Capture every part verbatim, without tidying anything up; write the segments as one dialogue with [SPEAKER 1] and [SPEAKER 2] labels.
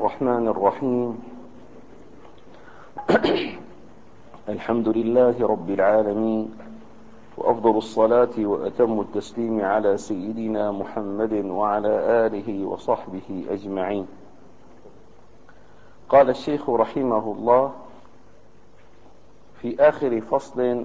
[SPEAKER 1] الرحمن الرحيم. الحمد لله رب العالمين، وأفضل الصلاة وأتم التسليم على سيدنا محمد وعلى آله وصحبه أجمعين. قال الشيخ رحمه الله في آخر فصل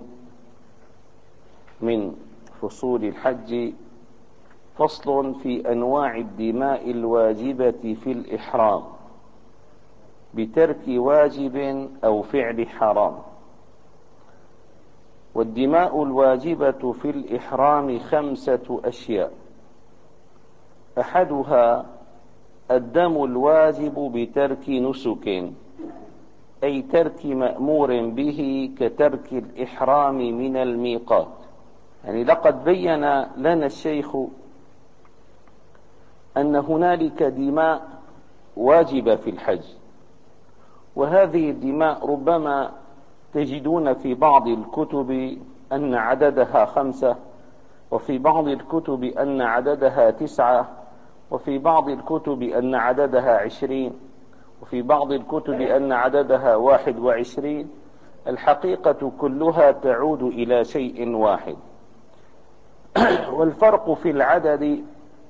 [SPEAKER 1] من فصول الحج، فصل في أنواع الدماء الواجبة في الإحرام بترك واجب أو فعل حرام. والدماء الواجبة في الإحرام خمسة أشياء: أحدها الدم الواجب بترك نسك، أي ترك مأمور به كترك الإحرام من الميقات. يعني لقد بين لنا الشيخ أن هنالك دماء واجبة في الحج، وهذه الدماء ربما تجدون في بعض الكتب أن عددها خمسة، وفي بعض الكتب أن عددها تسعة، وفي بعض الكتب أن عددها عشرين، وفي بعض الكتب أن عددها واحد وعشرين. الحقيقة كلها تعود إلى شيء واحد، والفرق في العدد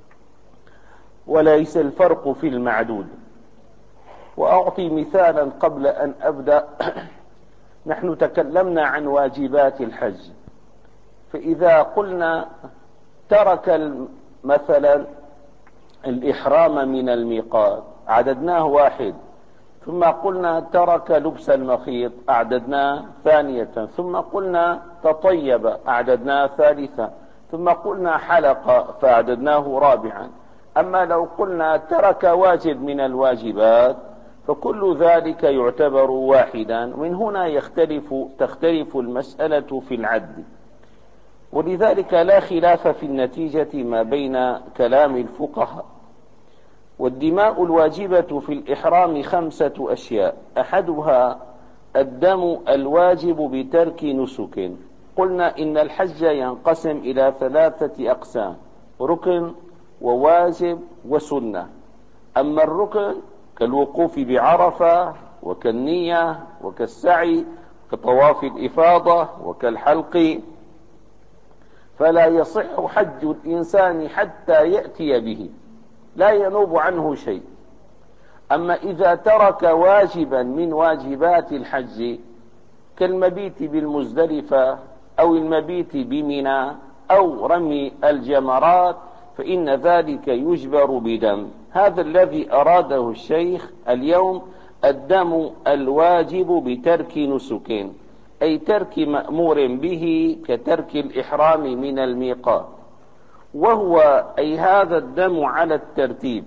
[SPEAKER 1] وليس الفرق في المعدود. وأعطي مثالا قبل أن أبدأ. نحن تكلمنا عن واجبات الحج، فإذا قلنا ترك مثلا الإحرام من الميقات عددناه واحد، ثم قلنا ترك لبس المخيط أعددناه ثانية، ثم قلنا تطيب أعددناه ثالثا، ثم قلنا حلق فأعددناه رابعا. أما لو قلنا ترك واجب من الواجبات فكل ذلك يعتبر واحدا. من هنا يختلف تختلف المسألة في العد، ولذلك لا خلاف في النتيجة ما بين كلام الفقهاء. والدماء الواجبة في الإحرام خمسة أشياء: أحدها الدم الواجب بترك نسك. قلنا إن الحج ينقسم إلى ثلاثة أقسام: ركن وواجب وسنة. أما الركن كالوقوف بعرفة وكالنية وكالسعي كطواف الإفاضة وكالحلق، فلا يصح حج الإنسان حتى يأتي به، لا ينوب عنه شيء. أما إذا ترك واجبا من واجبات الحج كالمبيت بالمزدلفة أو المبيت بمنى أو رمي الجمرات فإن ذلك يجبر بدم. هذا الذي أراده الشيخ اليوم: الدم الواجب بترك نسك، أي ترك مأمور به كترك الإحرام من الميقات. وهو أي هذا الدم على الترتيب.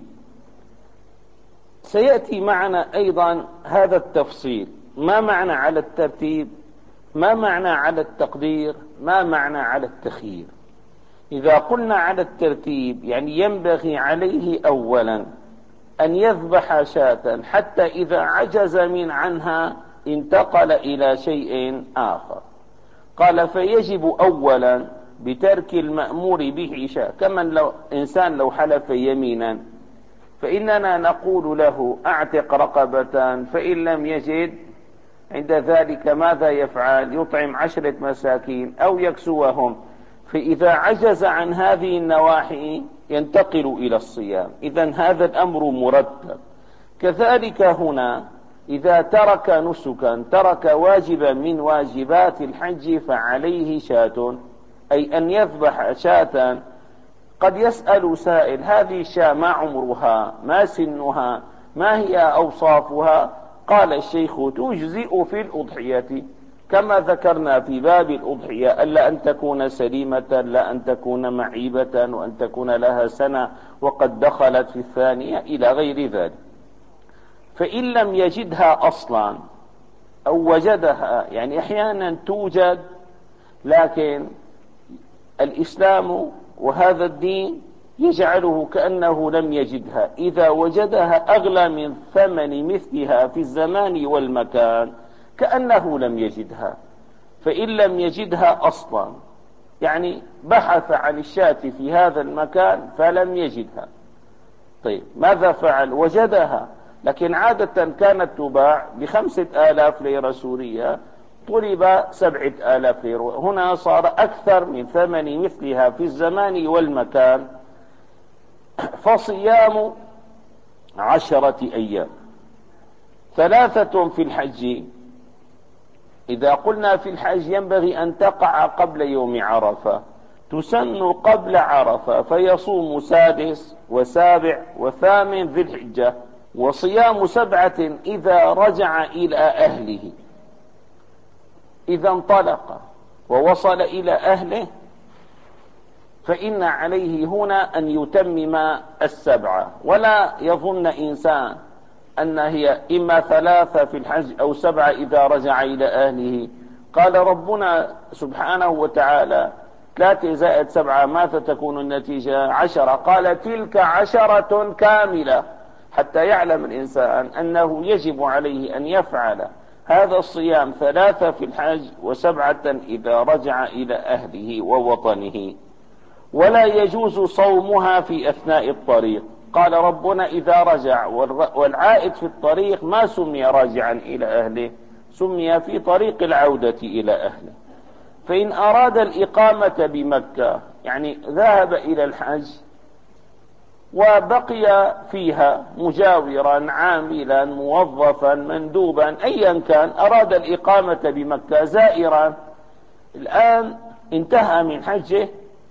[SPEAKER 1] سيأتي معنا أيضا هذا التفصيل: ما معنى على الترتيب؟ ما معنى على التقدير؟ ما معنى على التخيير؟ إذا قلنا على الترتيب يعني ينبغي عليه أولا أن يذبح شاة، حتى إذا عجز من عنها انتقل إلى شيء آخر. قال فيجب أولا بترك المأمور به شاة، كمن لو إنسان لو حلف يمينا فإننا نقول له أعتق رقبة، فإن لم يجد عند ذلك ماذا يفعل؟ يطعم عشرة مساكين أو يكسوهم. فإذا عجز عن هذه النواحي ينتقل إلى الصيام. إذن هذا الأمر مرتب. كذلك هنا إذا ترك نسكا، ترك واجبا من واجبات الحج، فعليه شاة، أي أن يذبح شاة. قد يسأل سائل: هذه الشاة ما عمرها؟ ما سنها؟ ما هي أوصافها؟ قال الشيخ: تجزئ في الأضحية، كما ذكرنا في باب الأضحية: ألا أن تكون سليمة، لا أن تكون معيبة، وأن تكون لها سنة وقد دخلت في الثانية، إلى غير ذلك. فإن لم يجدها أصلا أو وجدها، يعني أحيانا توجد لكن الإسلام وهذا الدين يجعله كأنه لم يجدها. إذا وجدها أغلى من ثمن مثلها في الزمان والمكان كأنه لم يجدها. فإن لم يجدها أصلا، يعني بحث عن الشاة في هذا المكان فلم يجدها، طيب ماذا فعل؟ وجدها، لكن عادة كانت تباع بخمسة آلاف ليرة سورية، طلب سبعة آلاف ليرة. هنا صار أكثر من ثمن مثلها في الزمان والمكان. فصيام عشرة أيام، ثلاثة في الحج. إذا قلنا في الحج ينبغي أن تقع قبل يوم عرفة، تسن قبل عرفة، فيصوم سادس وسابع وثامن ذي الحجة. وصيام سبعة إذا رجع إلى أهله، إذا انطلق ووصل إلى أهله فإن عليه هنا أن يتمم السبعة. ولا يظن إنسان أن هي إما ثلاثة في الحج أو سبعة إذا رجع إلى أهله. قال ربنا سبحانه وتعالى ثلاثة زائد سبعة ماذا تكون النتيجة؟ عشرة. قال تلك عشرة كاملة، حتى يعلم الإنسان أنه يجب عليه أن يفعل هذا الصيام، ثلاثة في الحج وسبعة إذا رجع إلى أهله ووطنه. ولا يجوز صومها في أثناء الطريق. قال ربنا إذا رجع، والعائد في الطريق ما سمي راجعا إلى أهله، سمي في طريق العودة إلى أهله. فإن أراد الإقامة بمكة، يعني ذهب إلى الحج وبقي فيها مجاورا عاملا موظفا مندوبا أيا كان، أراد الإقامة بمكة زائرا، الآن انتهى من حجه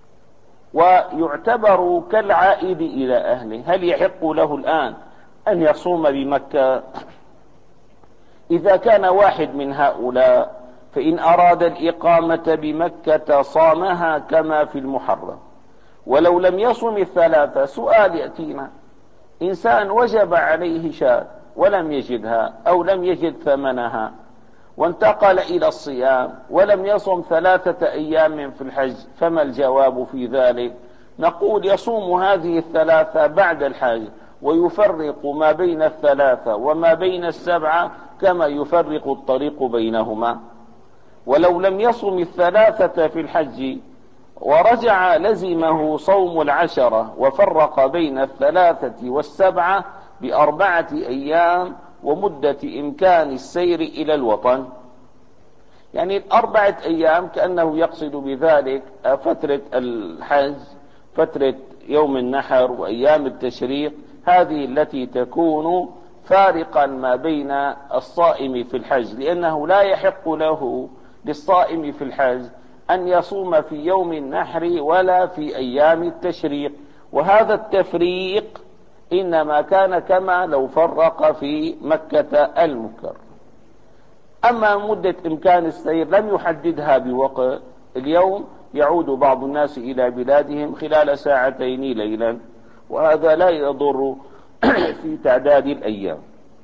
[SPEAKER 1] ويعتبر كالعائد إلى أهله. هل يحق له الآن أن يصوم بمكة؟ إذا كان واحد من هؤلاء فإن أراد الإقامة بمكة صامها كما في المحرم، ولو لم يصم الثلاثة. سؤال يأتينا: إنسان وجب عليه شاة ولم يجدها أو لم يجد ثمنها وانتقل إلى الصيام ولم يصم ثلاثة أيام في الحج، فما الجواب في ذلك؟ نقول يصوم هذه الثلاثة بعد الحج، ويفرق ما بين الثلاثة وما بين السبعة كما يفرق الطريق بينهما. ولو لم يصم الثلاثة في الحج ورجع لزمه صوم العشرة، وفرق بين الثلاثة والسبعة بأربعة أيام ومدة إمكان السير إلى الوطن. يعني الأربعة أيام كأنه يقصد بذلك فترة الحج، فترة يوم النحر وأيام التشريق، هذه التي تكون فارقا ما بين الصائم في الحج، لأنه لا يحق له للصائم في الحج أن يصوم في يوم النحر ولا في أيام التشريق. وهذا التفريق إنما كان كما لو فرق في مكة المكرمة. أما مدة إمكان السير لم يحددها بوقت. اليوم يعود بعض الناس إلى بلادهم خلال ساعتين ليلا، وهذا لا يضر في تعداد الأيام.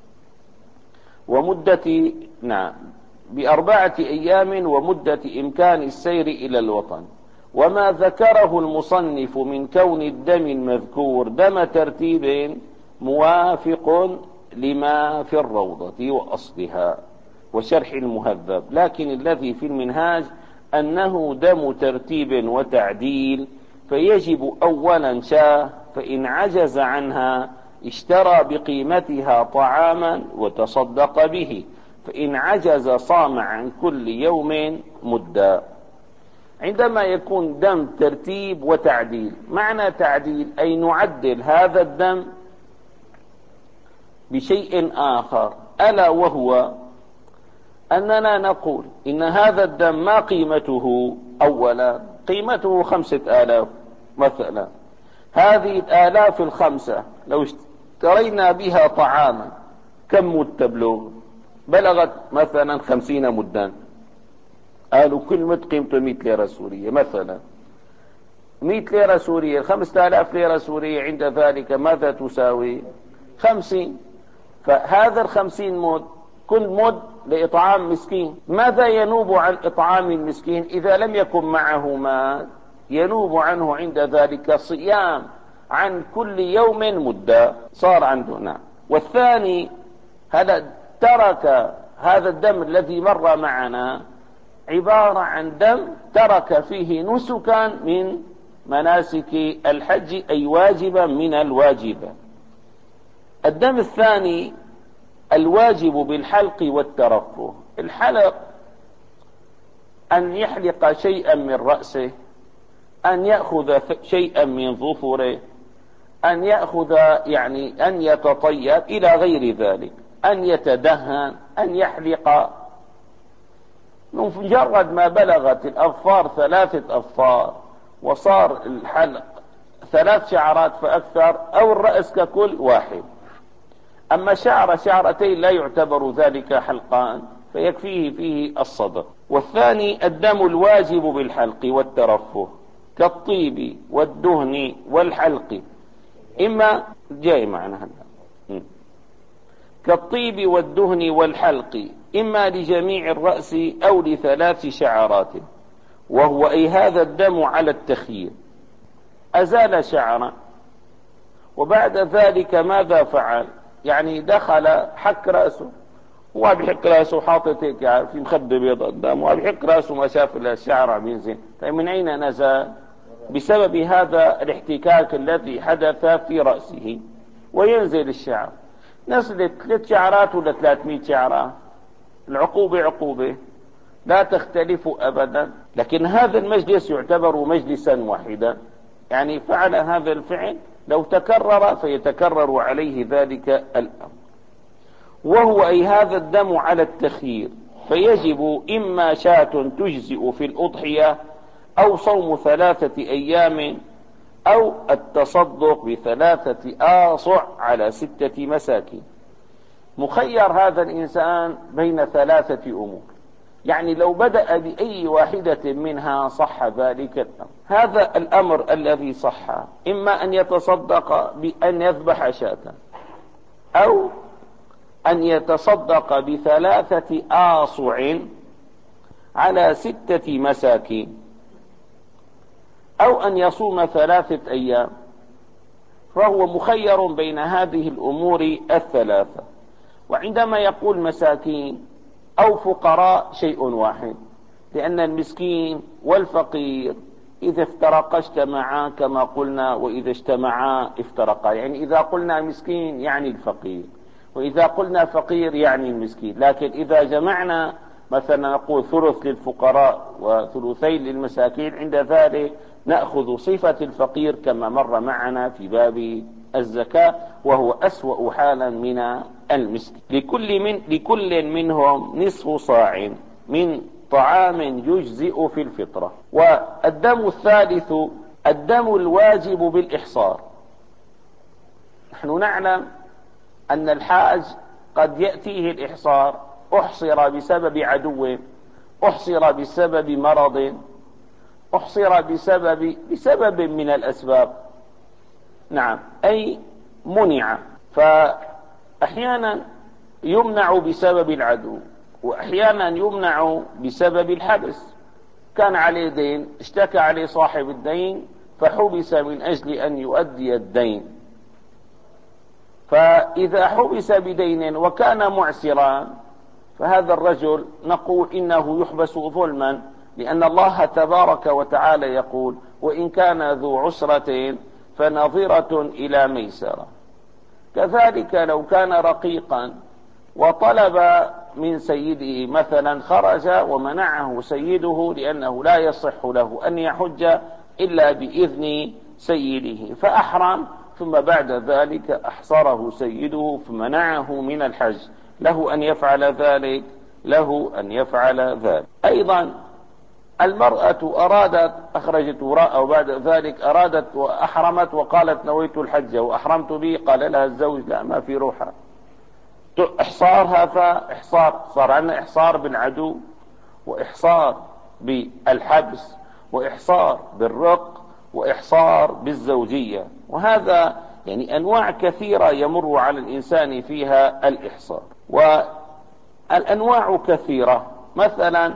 [SPEAKER 1] ومدة نعم بأربعة أيام ومدة إمكان السير إلى الوطن. وما ذكره المصنف من كون الدم المذكور دم ترتيب موافق لما في الروضة وأصلها وشرح المهذب، لكن الذي في المنهاج أنه دم ترتيب وتعديل، فيجب أولا شاه، فإن عجز عنها اشترى بقيمتها طعاما وتصدق به، فإن عجز صام عن كل يوم مدة. عندما يكون دم ترتيب وتعديل، معنى تعديل أي نعدل هذا الدم بشيء آخر، ألا وهو أننا نقول إن هذا الدم ما قيمته؟ أولا قيمته خمسة آلاف مثلا. هذه الآلاف الخمسة لو اشترينا بها طعاما كم مد تبلغ؟ بلغت مثلا خمسين مدا. قالوا كل مد قيمته مئة ليرة سورية مثلا. مئة ليرة سورية، خمسة آلاف ليرة سورية عند ذلك ماذا تساوي؟ خمسين. فهذا الخمسين مد كل مد لإطعام مسكين. ماذا ينوب عن إطعام المسكين إذا لم يكن معه مال؟ ينوب عنه عند ذلك صيام عن كل يوم مدة، صار عنده نعم. والثاني هذا ترك هذا الدم الذي مر معنا عبارة عن دم ترك فيه نسكا من مناسك الحج، أي واجبا من الواجبة. الدم الثاني الواجب بالحلق والترفه. الحلق أن يحلق شيئا من رأسه، أن يأخذ شيئا من ظفره، أن يأخذ يعني أن يتطيب إلى غير ذلك، أن يتدهن، أن يحلق. مجرد ما بلغت الأظفار ثلاثة أظفار وصار الحلق ثلاث شعرات فأكثر، أو الرأس ككل واحد. أما شعر شعرتين لا يعتبر ذلك حلقان، فيكفيه فيه الصدر. والثاني الدم الواجب بالحلق والترفه كالطيب والدهن والحلق، إما جاي معنا هذا كالطيب والدهن والحلق إما لجميع الرأس أو لثلاث شعرات، وهو أي هذا الدم على التخيير. أزال شعرا وبعد ذلك ماذا فعل؟ يعني دخل حك رأسه، هو بيحك رأسه حاطط هيك يعني في مخدة بيضاء قدامه، وبيحك رأسه ما شاف الشعر عم ينزل. طيب من أين نزل؟ بسبب هذا الاحتكاك الذي حدث في رأسه، وينزل الشعر. نزلت ثلاث شعرات ولا ثلاثمائة شعرة، العقوبة عقوبة لا تختلف أبدا. لكن هذا المجلس يعتبر مجلسا واحدا، يعني فعل هذا الفعل لو تكرر فيتكرر عليه ذلك الأمر. وهو أي هذا الدم على التخيير، فيجب إما شاة تجزئ في الأضحية، أو صوم ثلاثة أيام، أو التصدق بثلاثة آصع على ستة مساكين. مخير هذا الإنسان بين ثلاثة أمور، يعني لو بدأ بأي واحدة منها صح ذلك الأمر. هذا الأمر الذي صح إما أن يتصدق بأن يذبح شاة، أو أن يتصدق بثلاثة آصع على ستة مساكين، أو أن يصوم ثلاثة أيام. فهو مخير بين هذه الأمور الثلاثة. وعندما يقول مساكين أو فقراء شيء واحد، لأن المسكين والفقير إذا افترقا اجتمعا كما قلنا، وإذا اجتمعا افترقا. يعني إذا قلنا مسكين يعني الفقير، وإذا قلنا فقير يعني المسكين. لكن إذا جمعنا مثلا نقول ثلث للفقراء وثلثين للمساكين، عند ذلك نأخذ صفة الفقير كما مر معنا في باب الزكاة، وهو أسوأ حالا من المسكين. لكل, من لكل منهم نصف صاع من طعام يجزئ في الفطرة. والدم الثالث الدم الواجب بالإحصار. نحن نعلم أن الحاج قد يأتيه الإحصار، أحصر بسبب عدو، أحصر بسبب مرض، أحصر بسبب بسبب من الأسباب، نعم، أي منع. فأحيانا يمنع بسبب العدو، وأحيانا يمنع بسبب الحبس. كان عليه دين، اشتكى عليه صاحب الدين فحبس من أجل أن يؤدي الدين. فإذا حبس بدين وكان معسرا، فهذا الرجل نقول إنه يحبس ظلما، لأن الله تبارك وتعالى يقول: وإن كان ذو عسرة فنظرة إلى ميسرة. كذلك لو كان رقيقا وطلب من سيده مثلا، خرج ومنعه سيده لأنه لا يصح له أن يحج إلا بإذن سيده، فأحرم، ثم بعد ذلك أحصره سيده فمنعه من الحج، له أن يفعل ذلك، له أن يفعل ذلك. أيضا المرأة أرادت أخرجت وراء، وبعد ذلك أرادت وأحرمت وقالت نويت الحج وأحرمت به، قال لها الزوج: لا، ما في روحها. إحصار، هذا إحصار، صار عندنا إحصار بالعدو، وإحصار بالحبس، وإحصار بالرق، وإحصار بالزوجية. وهذا يعني أنواع كثيرة يمر على الإنسان فيها الإحصار. والأنواع كثيرة. مثلا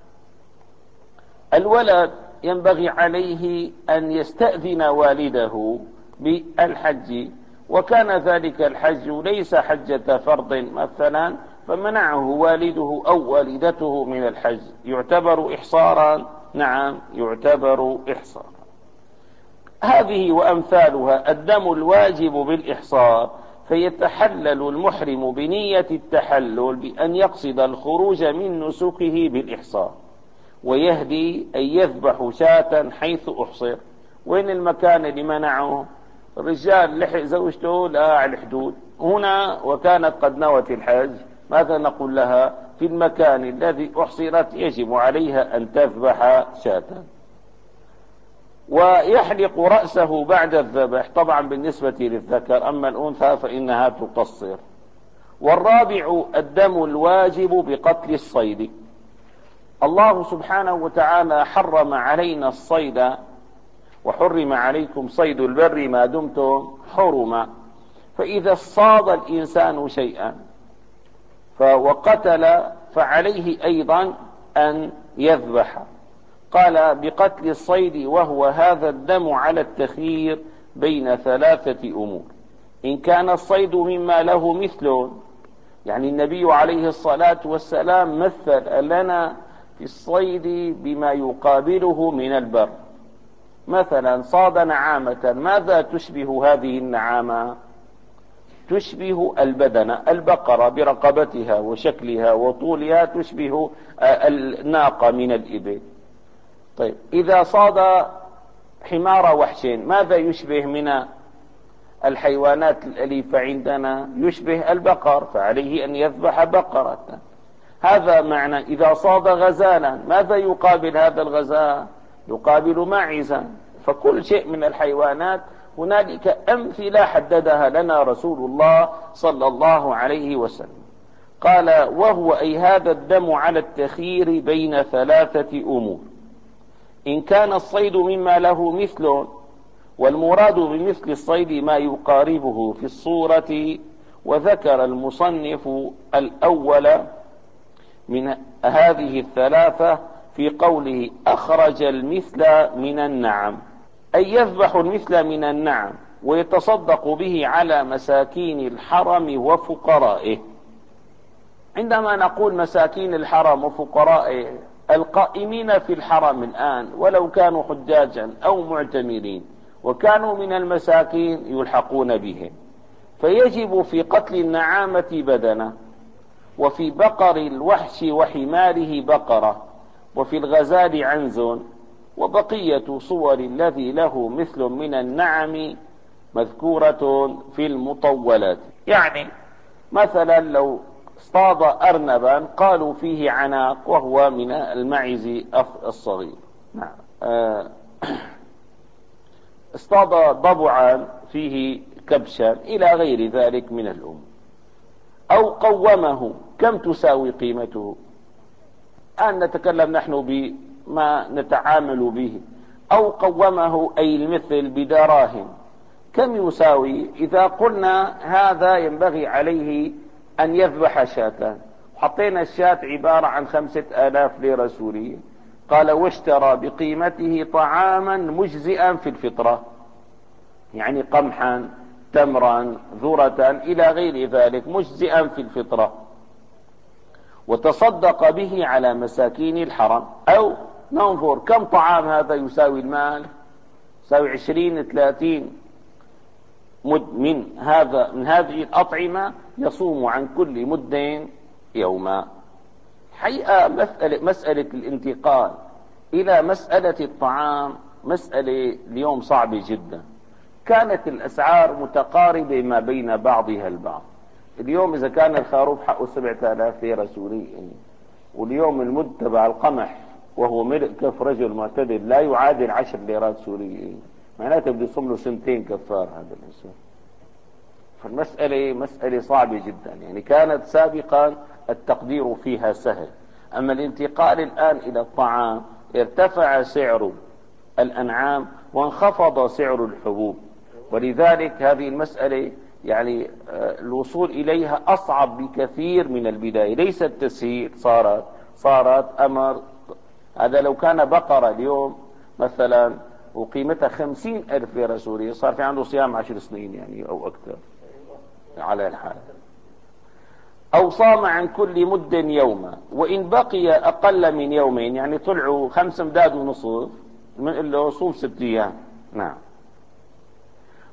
[SPEAKER 1] الولد ينبغي عليه أن يستأذن والده بالحج، وكان ذلك الحج ليس حجة فرض مثلا، فمنعه والده أو والدته من الحج، يعتبر إحصارا؟ نعم، يعتبر إحصارا. هذه وأمثالها الدم الواجب بالإحصار فيتحلل المحرم بنية التحلل بأن يقصد الخروج من نسكه بالإحصار، ويهدي أن يذبح شاة حيث أحصر. وين المكان اللي منعه؟ الرجال لحق زوجته لا على الحدود هنا وكانت قد نوت الحج، ماذا نقول لها؟ في المكان الذي أحصرت يجب عليها أن تذبح شاة. ويحلق رأسه بعد الذبح، طبعا بالنسبة للذكر، أما الأنثى فإنها تقصر. والرابع الدم الواجب بقتل الصيد. الله سبحانه وتعالى حرم علينا الصيد، وحرم عليكم صيد البر ما دمتم حرما. فإذا اصطاد الإنسان شيئا وقتل فعليه أيضا أن يذبح. قال بقتل الصيد، وهو هذا الدم على التخيير بين ثلاثة أمور. إن كان الصيد مما له مثل، يعني النبي عليه الصلاة والسلام مثل لنا في الصيد بما يقابله من البر. مثلا صاد نعامة، ماذا تشبه هذه النعامة؟ تشبه البدن، البقرة برقبتها وشكلها وطولها تشبه الناقة من الإبل. طيب إذا صاد حمار وحش، ماذا يشبه من الحيوانات الأليفة عندنا؟ يشبه البقر، فعليه أن يذبح بقرة. هذا معنى. إذا صاد غزالا، ماذا يقابل هذا الغزال؟ يقابل معزا. فكل شيء من الحيوانات هنالك أمثلة حددها لنا رسول الله صلى الله عليه وسلم. قال وهو أي هذا الدم على التخيير بين ثلاثة أمور. إن كان الصيد مما له مثل، والمراد بمثل الصيد ما يقاربه في الصورة. وذكر المصنف الأول من هذه الثلاثة في قوله أخرج المثل من النعم، أي يذبح المثل من النعم ويتصدق به على مساكين الحرم وفقرائه. عندما نقول مساكين الحرم وفقرائه، القائمين في الحرم الآن ولو كانوا حجاجا أو معتمرين وكانوا من المساكين يلحقون بهم. فيجب في قتل النعامة بدنة، وفي بقر الوحش وحماره بقرة، وفي الغزال عنز، وبقية صور الذي له مثل من النعم مذكورة في المطولات. يعني مثلا لو اصطاد أرنبا قالوا فيه عناق، وهو من المعز الصغير. نعم. اصطاد ضبعا فيه كبشا إلى غير ذلك من الأمور. أو قومه، كم تساوي قيمته؟ الآن نتكلم نحن بما نتعامل به. أو قومه أي المثل بدراهم، كم يساوي؟ إذا قلنا هذا ينبغي عليه أن يذبح شاة، حطينا الشاة عبارة عن خمسة آلاف ليرة سورية، قال واشترى بقيمته طعاما مجزئا في الفطرة، يعني قمحا تمرا ذرة إلى غير ذلك مجزئا في الفطرة، وتصدق به على مساكين الحرم. أو ننظر كم طعام هذا يساوي المال، يساوي عشرين ثلاثين مد من هذا من هذه الأطعمة، يصوم عن كل مد يوما. حقيقة مسألة, مسألة الانتقال إلى مسألة الطعام مسألة اليوم صعبة جدا. كانت الأسعار متقاربة ما بين بعضها البعض. اليوم إذا كان الخروف حقه سبعة آلاف ليرة سورية، واليوم المد تبع القمح وهو ملء كف رجل معتدل لا يعادل عشر ليرات سورية، معناته بده يصوم له سنتين كفار هذا الإنسان. فالمسألة مسألة صعبة جدا. يعني كانت سابقا التقدير فيها سهل، أما الانتقال الآن إلى الطعام ارتفع سعر الأنعام وانخفض سعر الحبوب، ولذلك هذه المسألة يعني الوصول إليها أصعب بكثير من البداية. ليست تسهيل، صارت صارت أمر. هذا لو كان بقرة اليوم مثلا وقيمتها خمسين ألف ليرة سورية، صار في عنده صيام عشر سنين يعني أو أكثر على الحال. أو صام عن كل مد يوما، وإن بقي أقل من يومين، يعني طلعوا خمس مداد ونصف، من له صوم ست أيام. نعم.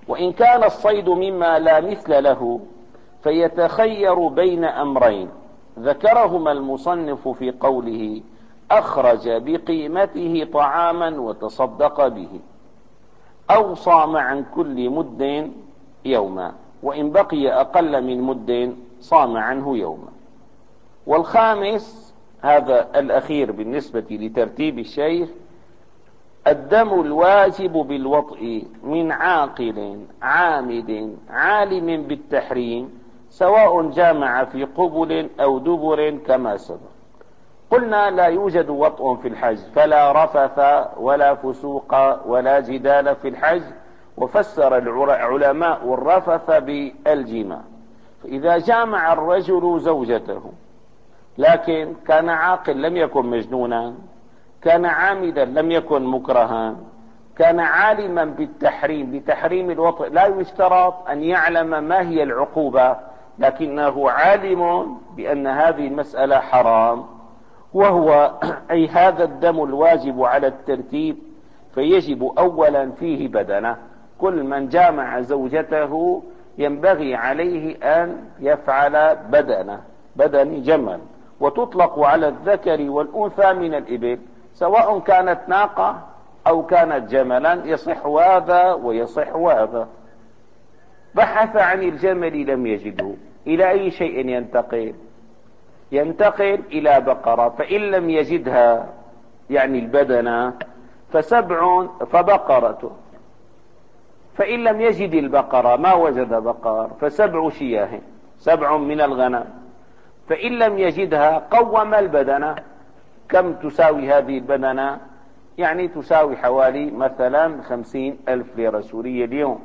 [SPEAKER 1] وإن كان الصيد مما لا مثل له فيتخير بين أمرين ذكرهما المصنف في قوله أخرج بقيمته طعاما وتصدق به، أو صام عن كل مد يوما، وإن بقي أقل من مد صام عنه يوما. والخامس هذا الأخير بالنسبة لترتيب الشيخ: الدم الواجب بالوطء من عاقل عامد عالم بالتحريم، سواء جامع في قبل أو دبر كما سبق. قلنا لا يوجد وطء في الحج، فلا رفث ولا فسوق ولا جدال في الحج، وفسر العلماء الرفث بالجماع. فإذا جامع الرجل زوجته لكن كان عاقل لم يكن مجنونا، كان عامدا لم يكن مكرها، كان عالما بالتحريم بتحريم الوطء، لا يشترط أن يعلم ما هي العقوبة، لكنه عالم بأن هذه المسألة حرام، وهو أي هذا الدم الواجب على الترتيب، فيجب أولا فيه بدنه. كل من جامع زوجته ينبغي عليه أن يفعل بدنه، بدن جمل، وتطلق على الذكر والأنثى من الإبل، سواء كانت ناقة أو كانت جملا، يصح هذا ويصح هذا. بحث عن الجمل لم يجده، إلى أي شيء ينتقل؟ ينتقل إلى بقرة، فإن لم يجدها يعني البدنة فسبع فبقرة، فإن لم يجد البقرة ما وجد بقر فسبع شياه، سبع من الغنم، فإن لم يجدها قوم البدنة. كم تساوي هذه البدنة؟ يعني تساوي حوالي مثلا خمسين ألف ليرة سورية اليوم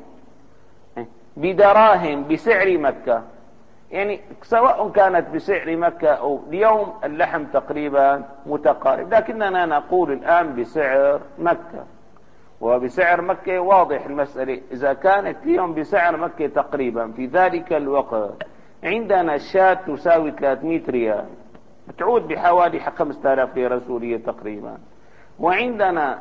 [SPEAKER 1] بدراهم بسعر مكة، يعني سواء كانت بسعر مكة أو اليوم اللحم تقريبا متقارب، لكننا نقول الآن بسعر مكة، وبسعر مكة واضح المسألة. إذا كانت اليوم بسعر مكة تقريبا في ذلك الوقت عندنا الشاة تساوي ثلاثمائة ريال، بتعود بحوالي خمسة آلاف ليرة سورية تقريبا، وعندنا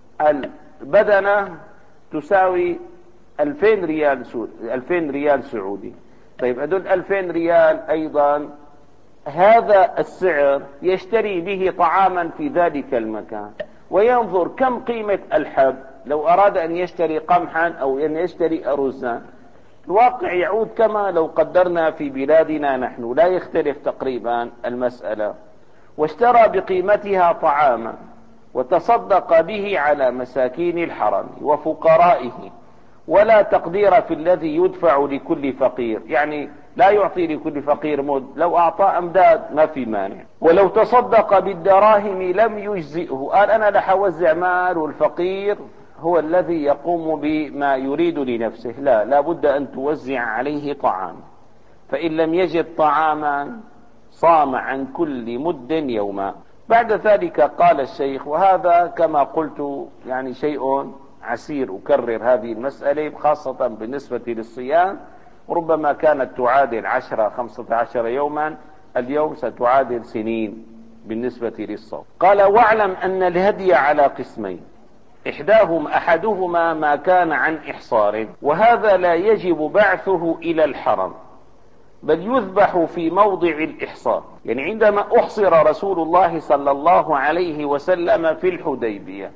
[SPEAKER 1] البدنة تساوي ألفين ريال سوري، ألفين ريال سعودي. طيب هذول ألفين ريال أيضا هذا السعر يشتري به طعاما في ذلك المكان، وينظر كم قيمة الحب لو أراد أن يشتري قمحا أو أن يشتري أرزا، الواقع يعود كما لو قدرنا في بلادنا نحن، لا يختلف تقريبا المسألة. واشترى بقيمتها طعاما وتصدق به على مساكين الحرم وفقرائه، ولا تقدير في الذي يدفع لكل فقير، يعني لا يعطي لكل فقير مد، لو أعطى أمداد ما في مانع. ولو تصدق بالدراهم لم يجزئه، قال أنا لح أوزع مال والفقير هو الذي يقوم بما يريد لنفسه، لا، لا بد أن توزع عليه طعام. فإن لم يجد طعاما صام عن كل مد يوما. بعد ذلك قال الشيخ، وهذا كما قلت يعني شيء عسير أكرر هذه المسألة خاصة بالنسبة للصيام، ربما كانت تعادل عشرة خمسة عشر يوما، اليوم ستعادل سنين بالنسبة للصوم. قال واعلم أن الهدي على قسمين، إحداهم أحدهما ما كان عن إحصار، وهذا لا يجب بعثه إلى الحرم بل يذبح في موضع الإحصار. يعني عندما أحصر رسول الله صلى الله عليه وسلم في الحديبية،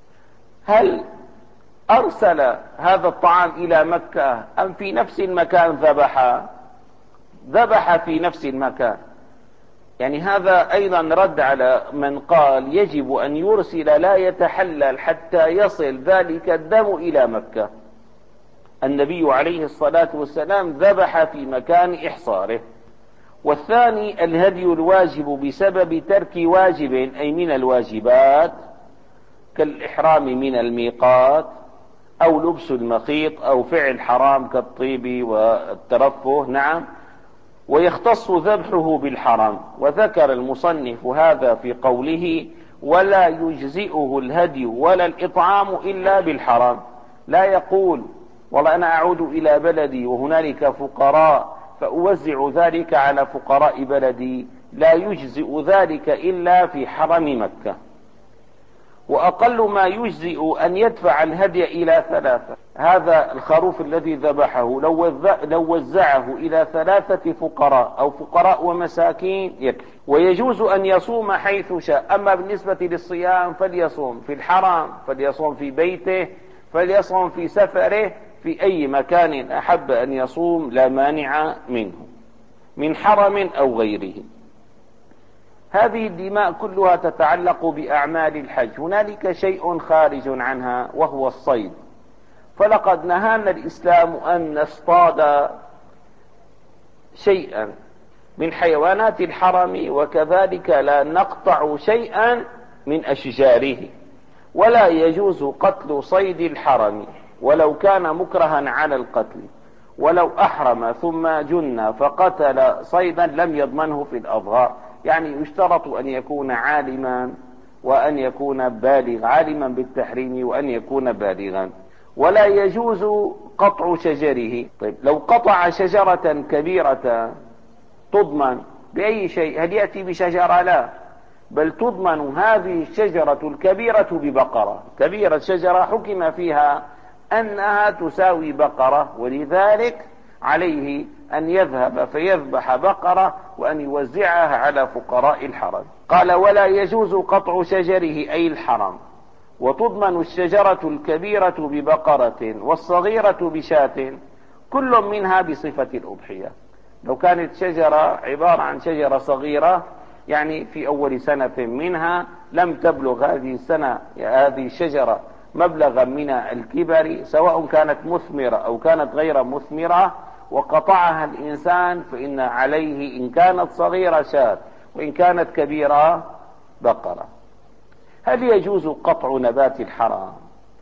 [SPEAKER 1] هل أرسل هذا الطعام إلى مكة أم في نفس المكان ذبح؟ ذبح في نفس المكان. يعني هذا أيضا رد على من قال يجب أن يرسل لا يتحلل حتى يصل ذلك الدم إلى مكة. النبي عليه الصلاة والسلام ذبح في مكان إحصاره. والثاني الهدي الواجب بسبب ترك واجب أي من الواجبات كالإحرام من الميقات أو لبس المخيط أو فعل حرام كالطيب والترفه. نعم، ويختص ذبحه بالحرام. وذكر المصنف هذا في قوله ولا يجزئه الهدي ولا الإطعام إلا بالحرام. لا يقول والله أنا أعود إلى بلدي وهنالك فقراء فأوزع ذلك على فقراء بلدي، لا يجزئ ذلك إلا في حرم مكة. وأقل ما يجزئ أن يدفع الهدي إلى ثلاثة. هذا الخروف الذي ذبحه لو وزعه إلى ثلاثة فقراء أو فقراء ومساكين يكفي، ويجوز أن يصوم حيث شاء. أما بالنسبة للصيام فليصوم في الحرم، فليصوم في بيته، فليصوم في سفره، في أي مكان أحب أن يصوم لا مانع منه، من حرم أو غيره. هذه الدماء كلها تتعلق بأعمال الحج. هنالك شيء خارج عنها وهو الصيد، فلقد نهانا الإسلام أن نصطاد شيئا من حيوانات الحرم، وكذلك لا نقطع شيئا من أشجاره، ولا يجوز قتل صيد الحرم ولو كان مكرها على القتل، ولو أحرم ثم جن فقتل صيدا لم يضمنه في الأظهار. يعني يشترط أن يكون عالما وأن يكون بالغ، عالما بالتحريم وأن يكون بالغا. ولا يجوز قطع شجره. طيب لو قطع شجرة كبيرة تضمن بأي شيء؟ هل يأتي بشجرة؟ لا، بل تضمن هذه الشجرة الكبيرة ببقرة كبيرة. شجرة حكم فيها أنها تساوي بقرة، ولذلك عليه أن يذهب فيذبح بقرة وأن يوزعها على فقراء الحرم. قال ولا يجوز قطع شجره أي الحرم، وتضمن الشجرة الكبيرة ببقرة والصغيرة بشاة، كل منها بصفة الأضحية. لو كانت شجرة عبارة عن شجرة صغيرة، يعني في أول سنة منها لم تبلغ هذه السنة هذه الشجرة مبلغا من الكبر، سواء كانت مثمرة أو كانت غير مثمرة، وقطعها الإنسان فإن عليه إن كانت صغيرة شاة وإن كانت كبيرة بقرة. هل يجوز قطع نبات الحرام؟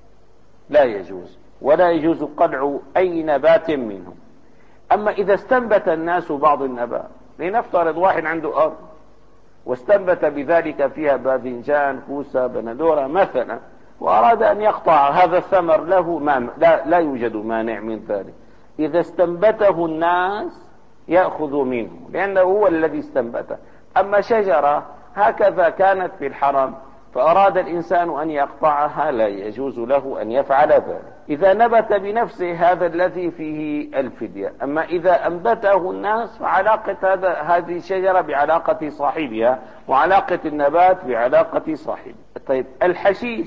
[SPEAKER 1] لا يجوز، ولا يجوز قطع أي نبات منه. أما إذا استنبت الناس بعض النبات، لنفترض واحد عنده أرض واستنبت بذلك فيها باذنجان، كوسة، بندورة مثلا، وأراد أن يقطع هذا الثمر له، ما لا, لا يوجد مانع من ذلك. إذا استنبته الناس يأخذ منه لأنه هو الذي استنبته. أما شجرة هكذا كانت في الحرم فأراد الإنسان أن يقطعها لا يجوز له أن يفعل ذلك. إذا نبت بنفسه هذا الذي فيه الفدية. أما إذا أنبته الناس فعلاقة هذا هذه الشجرة بعلاقة صاحبها، وعلاقة النبات بعلاقة صاحبه. طيب الحشيش،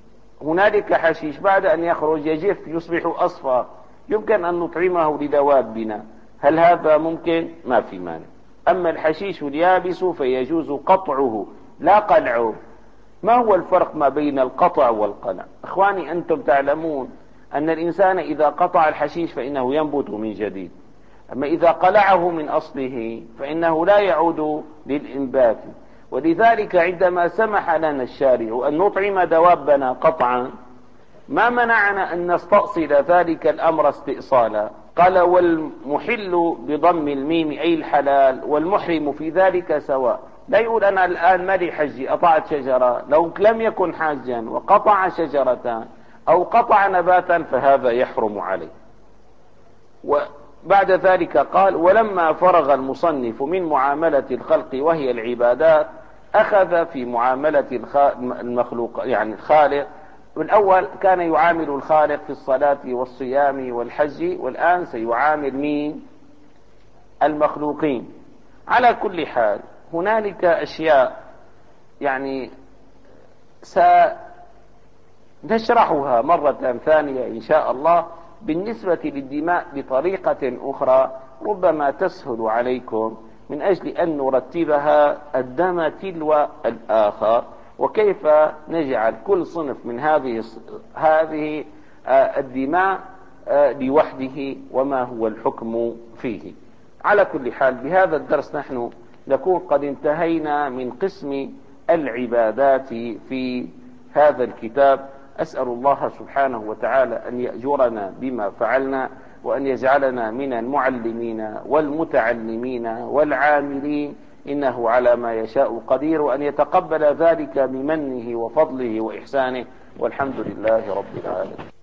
[SPEAKER 1] هنالك حشيش بعد أن يخرج يجف يصبح أصفر، يمكن أن نطعمه لدوابنا، هل هذا ممكن؟ ما في مانع. أما الحشيش اليابس فيجوز قطعه لا قلعه. ما هو الفرق ما بين القطع والقلع؟ اخواني انتم تعلمون ان الانسان اذا قطع الحشيش فانه ينبت من جديد، اما اذا قلعه من اصله فانه لا يعود للانبات. ولذلك عندما سمح لنا الشارع ان نطعم دوابنا قطعا ما منعنا ان نستأصل ذلك الامر استئصالا. قال والمحل بضم الميم اي الحلال، والمحرم في ذلك سواء. لا يقول أنا الآن مالي حجي قطعت شجرة، لو لم يكن حاجا وقطع شجرة أو قطع نباتا فهذا يحرم عليه. وبعد ذلك قال ولما فرغ المصنف من معاملة الخلق وهي العبادات أخذ في معاملة المخلوق يعني الخالق. الأول كان يعامل الخالق في الصلاة والصيام والحج، والآن سيعامل مين؟ المخلوقين. على كل حال هنالك أشياء يعني سنشرحها مرة ثانية إن شاء الله بالنسبة للدماء بطريقة أخرى ربما تسهل عليكم، من أجل أن نرتبها الدم تلو الآخر، وكيف نجعل كل صنف من هذه هذه الدماء لوحده وما هو الحكم فيه. على كل حال بهذا الدرس نحن نكون قد انتهينا من قسم العبادات في هذا الكتاب. أسأل الله سبحانه وتعالى أن يأجرنا بما فعلنا، وأن يجعلنا من المعلمين والمتعلمين والعاملين، إنه على ما يشاء قدير، وأن يتقبل ذلك بمنه وفضله وإحسانه، والحمد لله رب العالمين.